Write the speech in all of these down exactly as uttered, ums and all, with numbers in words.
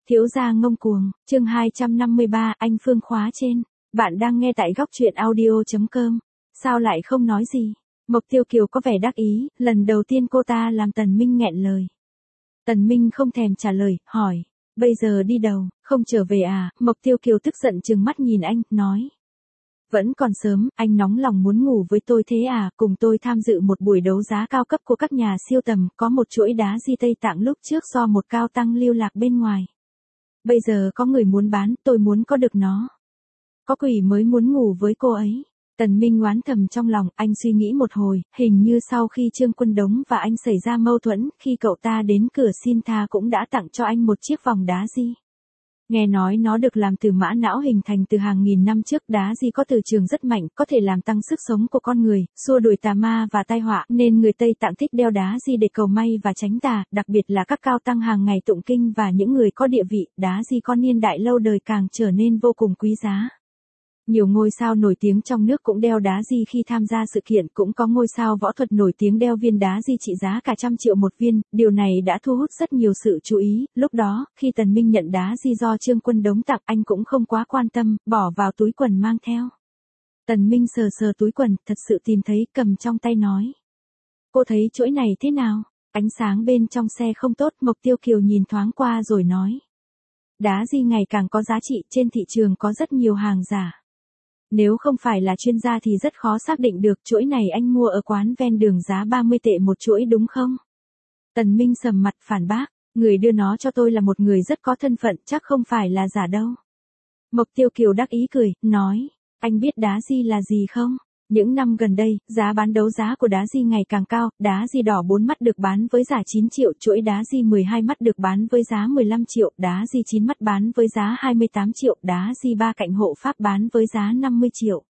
Thiếu gia ngông cuồng, chương hai trăm năm mươi ba, anh Phương khóa trên. Bạn đang nghe tại góc truyện audio.com. Sao lại không nói gì? Mộc Tiêu Kiều có vẻ đắc ý, lần đầu tiên cô ta làm Tần Minh nghẹn lời. Tần Minh không thèm trả lời, hỏi, bây giờ đi đâu, không trở về à? Mộc Tiêu Kiều tức giận trừng mắt nhìn anh, nói. Vẫn còn sớm, anh nóng lòng muốn ngủ với tôi thế à? Cùng tôi tham dự một buổi đấu giá cao cấp của các nhà siêu tầm, có một chuỗi đá di Tây Tạng lúc trước do một cao tăng lưu lạc bên ngoài. Bây giờ có người muốn bán, tôi muốn có được nó. Có quỷ mới muốn ngủ với cô ấy. Tần Minh oán thầm trong lòng, anh suy nghĩ một hồi, hình như sau khi Trương Quân Đống và anh xảy ra mâu thuẫn, khi cậu ta đến cửa xin tha cũng đã tặng cho anh một chiếc vòng đá di. Nghe nói nó được làm từ mã não hình thành từ hàng nghìn năm trước, đá di có từ trường rất mạnh, có thể làm tăng sức sống của con người, xua đuổi tà ma và tai họa, nên người Tây Tạng thích đeo đá di để cầu may và tránh tà, đặc biệt là các cao tăng hàng ngày tụng kinh và những người có địa vị, đá di có niên đại lâu đời càng trở nên vô cùng quý giá. Nhiều ngôi sao nổi tiếng trong nước cũng đeo đá di khi tham gia sự kiện, cũng có ngôi sao võ thuật nổi tiếng đeo viên đá di trị giá cả trăm triệu một viên, điều này đã thu hút rất nhiều sự chú ý. Lúc đó, khi Tần Minh nhận đá di do Trương Quân Đống tặng, anh cũng không quá quan tâm, bỏ vào túi quần mang theo. Tần Minh sờ sờ túi quần, thật sự tìm thấy, cầm trong tay nói. Cô thấy chuỗi này thế nào? Ánh sáng bên trong xe không tốt, Mộc Tiêu Kiều nhìn thoáng qua rồi nói. Đá di ngày càng có giá trị, trên thị trường có rất nhiều hàng giả. Nếu không phải là chuyên gia thì rất khó xác định được chuỗi này anh mua ở quán ven đường giá ba mươi tệ một chuỗi đúng không? Tần Minh sầm mặt phản bác, người đưa nó cho tôi là một người rất có thân phận, chắc không phải là giả đâu. Mộc Tiêu Kiều đắc ý cười, nói, anh biết đá di là gì không? Những năm gần đây, giá bán đấu giá của đá di ngày càng cao, đá di đỏ bốn mắt được bán với giá chín triệu, chuỗi đá di mười hai mắt được bán với giá mười lăm triệu, đá di chín mắt bán với giá hai mươi tám triệu, đá di ba cạnh hộ pháp bán với giá năm mươi triệu.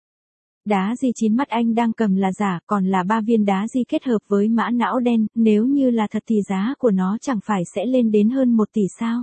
Đá di chín mắt anh đang cầm là giả, còn là ba viên đá di kết hợp với mã não đen, nếu như là thật thì giá của nó chẳng phải sẽ lên đến hơn một tỷ sao?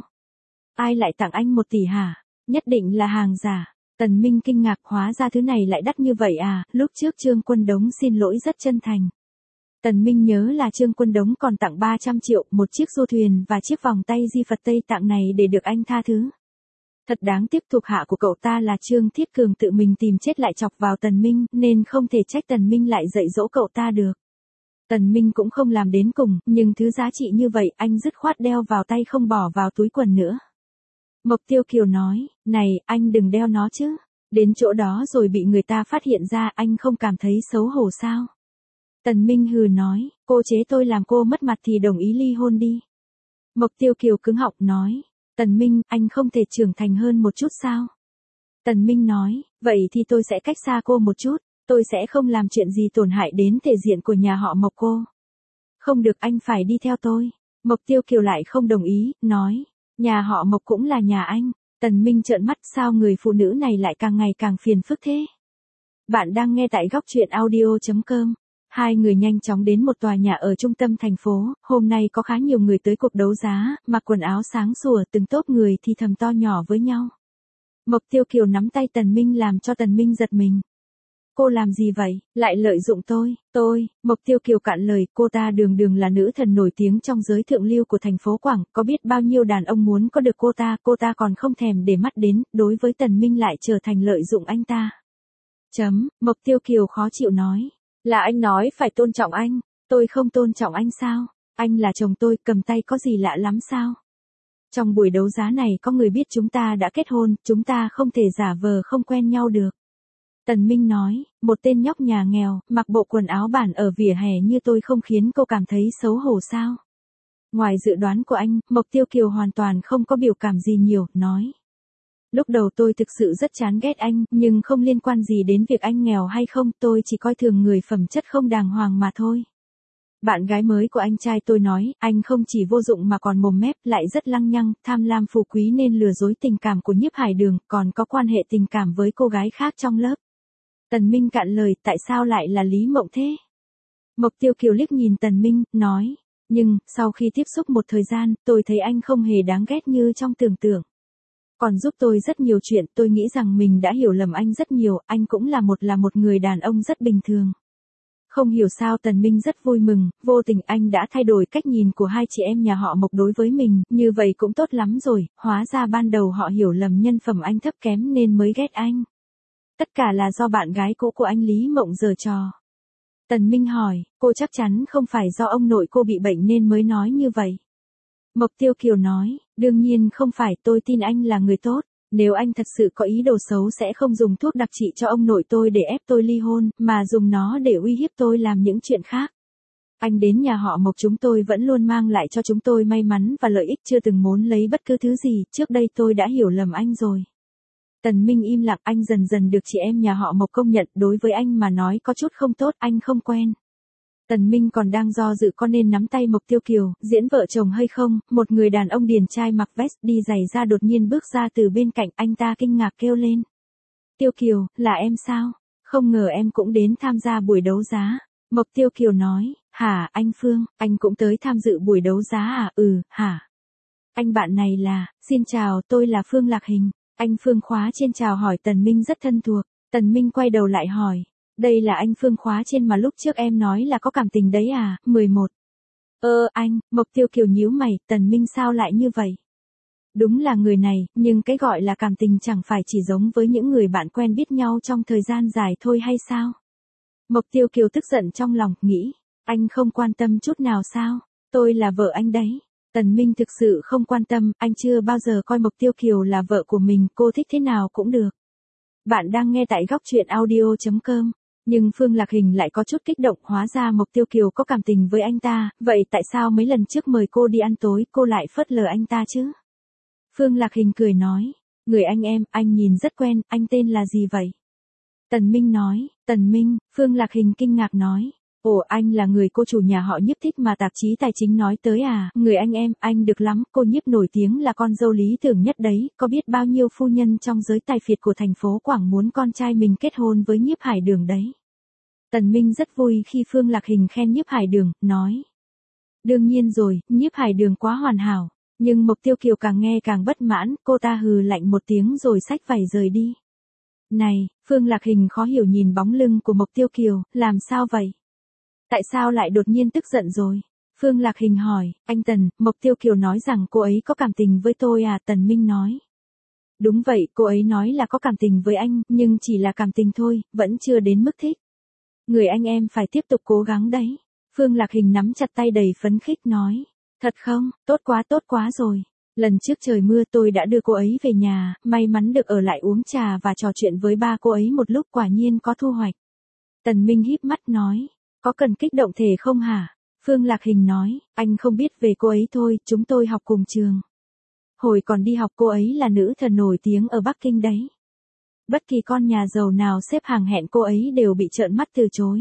Ai lại tặng anh một tỷ hả? Nhất định là hàng giả. Tần Minh kinh ngạc, hóa ra thứ này lại đắt như vậy à, lúc trước Trương Quân Đống xin lỗi rất chân thành. Tần Minh nhớ là Trương Quân Đống còn tặng ba trăm triệu, một chiếc du thuyền và chiếc vòng tay di Phật Tây Tạng này để được anh tha thứ. Thật đáng tiếc thuộc hạ của cậu ta là Trương Thiết Cường tự mình tìm chết lại chọc vào Tần Minh, nên không thể trách Tần Minh lại dạy dỗ cậu ta được. Tần Minh cũng không làm đến cùng, nhưng thứ giá trị như vậy anh dứt khoát đeo vào tay không bỏ vào túi quần nữa. Mộc Tiêu Kiều nói, này, anh đừng đeo nó chứ. Đến chỗ đó rồi bị người ta phát hiện ra, anh không cảm thấy xấu hổ sao? Tần Minh hừ nói, cô chế tôi làm cô mất mặt thì đồng ý ly hôn đi. Mộc Tiêu Kiều cứng họng nói, Tần Minh, anh không thể trưởng thành hơn một chút sao? Tần Minh nói, vậy thì tôi sẽ cách xa cô một chút, tôi sẽ không làm chuyện gì tổn hại đến thể diện của nhà họ Mộc cô. Không được, anh phải đi theo tôi. Mộc Tiêu Kiều lại không đồng ý, nói. Nhà họ Mộc cũng là nhà anh. Tần Minh trợn mắt, sao người phụ nữ này lại càng ngày càng phiền phức thế? Bạn đang nghe tại góc truyện audio.com. Hai người nhanh chóng đến một tòa nhà ở trung tâm thành phố, hôm nay có khá nhiều người tới cuộc đấu giá, mặc quần áo sáng sủa, từng tốp người thì thầm to nhỏ với nhau. Mộc Tiêu Kiều nắm tay Tần Minh làm cho Tần Minh giật mình. Cô làm gì vậy, lại lợi dụng tôi, tôi, Mộc Tiêu Kiều cạn lời, cô ta đường đường là nữ thần nổi tiếng trong giới thượng lưu của thành phố Quảng, có biết bao nhiêu đàn ông muốn có được cô ta, cô ta còn không thèm để mắt đến, đối với Tần Minh lại trở thành lợi dụng anh ta. Chấm, Mộc Tiêu Kiều khó chịu nói, là anh nói phải tôn trọng anh, tôi không tôn trọng anh sao, anh là chồng tôi, cầm tay có gì lạ lắm sao? Trong buổi đấu giá này có người biết chúng ta đã kết hôn, chúng ta không thể giả vờ không quen nhau được. Tần Minh nói, một tên nhóc nhà nghèo, mặc bộ quần áo bản ở vỉa hè như tôi không khiến cô cảm thấy xấu hổ sao? Ngoài dự đoán của anh, Mộc Tiêu Kiều hoàn toàn không có biểu cảm gì nhiều, nói. Lúc đầu tôi thực sự rất chán ghét anh, nhưng không liên quan gì đến việc anh nghèo hay không, tôi chỉ coi thường người phẩm chất không đàng hoàng mà thôi. Bạn gái mới của anh trai tôi nói, anh không chỉ vô dụng mà còn mồm mép, lại rất lăng nhăng, tham lam phú quý nên lừa dối tình cảm của Nhiếp Hải Đường, còn có quan hệ tình cảm với cô gái khác trong lớp. Tần Minh cạn lời, tại sao lại là Lý Mộng thế? Mộc Tiêu Kiều liếc nhìn Tần Minh, nói, nhưng, sau khi tiếp xúc một thời gian, tôi thấy anh không hề đáng ghét như trong tưởng tượng. Còn giúp tôi rất nhiều chuyện, tôi nghĩ rằng mình đã hiểu lầm anh rất nhiều, anh cũng là một là một người đàn ông rất bình thường. Không hiểu sao Tần Minh rất vui mừng, vô tình anh đã thay đổi cách nhìn của hai chị em nhà họ Mộc đối với mình, như vậy cũng tốt lắm rồi, hóa ra ban đầu họ hiểu lầm nhân phẩm anh thấp kém nên mới ghét anh. Tất cả là do bạn gái cũ của anh Lý Mộng giở trò. Tần Minh hỏi, cô chắc chắn không phải do ông nội cô bị bệnh nên mới nói như vậy. Mộc Tiêu Kiều nói, đương nhiên không phải, tôi tin anh là người tốt. Nếu anh thật sự có ý đồ xấu sẽ không dùng thuốc đặc trị cho ông nội tôi để ép tôi ly hôn, mà dùng nó để uy hiếp tôi làm những chuyện khác. Anh đến nhà họ Mộc chúng tôi vẫn luôn mang lại cho chúng tôi may mắn và lợi ích, chưa từng muốn lấy bất cứ thứ gì, trước đây tôi đã hiểu lầm anh rồi. Tần Minh im lặng, anh dần dần được chị em nhà họ Mộc công nhận, đối với anh mà nói có chút không tốt, anh không quen. Tần Minh còn đang do dự có nên nắm tay Mộc Tiêu Kiều, diễn vợ chồng hay không, một người đàn ông điển trai mặc vest đi giày da đột nhiên bước ra từ bên cạnh, anh ta kinh ngạc kêu lên. Tiêu Kiều, là em sao? Không ngờ em cũng đến tham gia buổi đấu giá. Mộc Tiêu Kiều nói, hả anh Phương, anh cũng tới tham dự buổi đấu giá à? Ừ, hả? Anh bạn này là, xin chào, tôi là Phương Lạc Hình. Anh Phương Khóa Trên chào hỏi Tần Minh rất thân thuộc. Tần Minh quay đầu lại hỏi. Đây là anh Phương Khóa Trên mà lúc trước em nói là có cảm tình đấy à? mười một. Ơ anh, Mộc Tiêu Kiều nhíu mày, Tần Minh sao lại như vậy? Đúng là người này, nhưng cái gọi là cảm tình chẳng phải chỉ giống với những người bạn quen biết nhau trong thời gian dài thôi hay sao? Mộc Tiêu Kiều tức giận trong lòng, nghĩ, anh không quan tâm chút nào sao? Tôi là vợ anh đấy. Tần Minh thực sự không quan tâm, anh chưa bao giờ coi Mộc Tiêu Kiều là vợ của mình, cô thích thế nào cũng được. Bạn đang nghe tại góc truyện audio chấm com. Nhưng Phương Lạc Hình lại có chút kích động, hóa ra Mộc Tiêu Kiều có cảm tình với anh ta, vậy tại sao mấy lần trước mời cô đi ăn tối, cô lại phớt lờ anh ta chứ? Phương Lạc Hình cười nói, người anh em, anh nhìn rất quen, anh tên là gì vậy? Tần Minh nói, Tần Minh, Phương Lạc Hình kinh ngạc nói, ồ anh là người cô chủ nhà họ Nhiếp thích mà tạp chí tài chính nói tới à, người anh em, anh được lắm, cô Nhiếp nổi tiếng là con dâu lý tưởng nhất đấy, có biết bao nhiêu phu nhân trong giới tài phiệt của thành phố Quảng muốn con trai mình kết hôn với Nhiếp Hải Đường đấy. Tần Minh rất vui khi Phương Lạc Hình khen Nhiếp Hải Đường, nói. Đương nhiên rồi, Nhiếp Hải Đường quá hoàn hảo, nhưng Mộc Tiêu Kiều càng nghe càng bất mãn, cô ta hừ lạnh một tiếng rồi xách vải rời đi. Này, Phương Lạc Hình khó hiểu nhìn bóng lưng của Mộc Tiêu Kiều, làm sao vậy? Tại sao lại đột nhiên tức giận rồi? Phương Lạc Hình hỏi, anh Tần, Mộc Tiêu Kiều nói rằng cô ấy có cảm tình với tôi à? Tần Minh nói. Đúng vậy, cô ấy nói là có cảm tình với anh, nhưng chỉ là cảm tình thôi, vẫn chưa đến mức thích. Người anh em phải tiếp tục cố gắng đấy. Phương Lạc Hình nắm chặt tay đầy phấn khích nói. Thật không, tốt quá tốt quá rồi. Lần trước trời mưa tôi đã đưa cô ấy về nhà, may mắn được ở lại uống trà và trò chuyện với ba cô ấy một lúc, quả nhiên có thu hoạch. Tần Minh híp mắt nói. Có cần kích động thể không hả? Phương Lạc Hình nói, anh không biết về cô ấy thôi, chúng tôi học cùng trường. Hồi còn đi học cô ấy là nữ thần nổi tiếng ở Bắc Kinh đấy. Bất kỳ con nhà giàu nào xếp hàng hẹn cô ấy đều bị trợn mắt từ chối.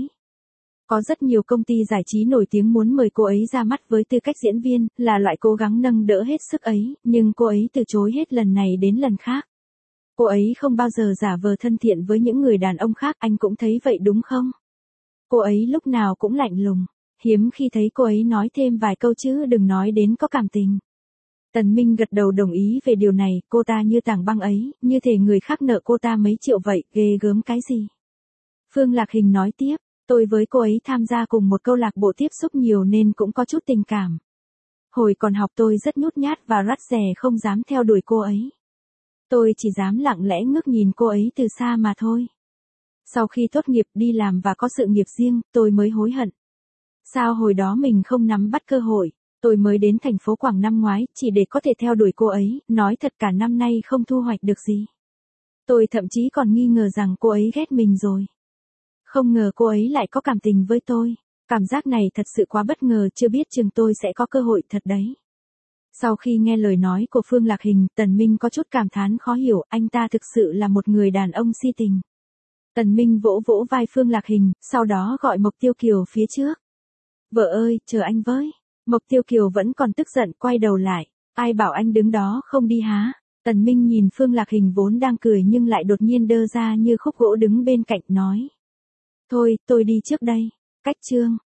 Có rất nhiều công ty giải trí nổi tiếng muốn mời cô ấy ra mắt với tư cách diễn viên, là loại cố gắng nâng đỡ hết sức ấy, nhưng cô ấy từ chối hết lần này đến lần khác. Cô ấy không bao giờ giả vờ thân thiện với những người đàn ông khác, anh cũng thấy vậy đúng không? Cô ấy lúc nào cũng lạnh lùng, hiếm khi thấy cô ấy nói thêm vài câu chứ đừng nói đến có cảm tình. Tần Minh gật đầu đồng ý về điều này, cô ta như tảng băng ấy, như thể người khác nợ cô ta mấy triệu vậy, ghê gớm cái gì. Phương Lạc Hình nói tiếp, tôi với cô ấy tham gia cùng một câu lạc bộ tiếp xúc nhiều nên cũng có chút tình cảm. Hồi còn học tôi rất nhút nhát và rắt rè không dám theo đuổi cô ấy. Tôi chỉ dám lặng lẽ ngước nhìn cô ấy từ xa mà thôi. Sau khi tốt nghiệp đi làm và có sự nghiệp riêng, tôi mới hối hận. Sao hồi đó mình không nắm bắt cơ hội, tôi mới đến thành phố Quảng năm ngoái, chỉ để có thể theo đuổi cô ấy, nói thật cả năm nay không thu hoạch được gì. Tôi thậm chí còn nghi ngờ rằng cô ấy ghét mình rồi. Không ngờ cô ấy lại có cảm tình với tôi. Cảm giác này thật sự quá bất ngờ, chưa biết chừng tôi sẽ có cơ hội thật đấy. Sau khi nghe lời nói của Phương Lạc Hình, Tần Minh có chút cảm thán khó hiểu, anh ta thực sự là một người đàn ông si tình. Tần Minh vỗ vỗ vai Phương Lạc Hình, sau đó gọi Mộc Tiêu Kiều phía trước. Vợ ơi, chờ anh với. Mộc Tiêu Kiều vẫn còn tức giận, quay đầu lại. Ai bảo anh đứng đó không đi há? Tần Minh nhìn Phương Lạc Hình vốn đang cười nhưng lại đột nhiên đơ ra như khúc gỗ đứng bên cạnh nói. Thôi, tôi đi trước đây. Cách chương.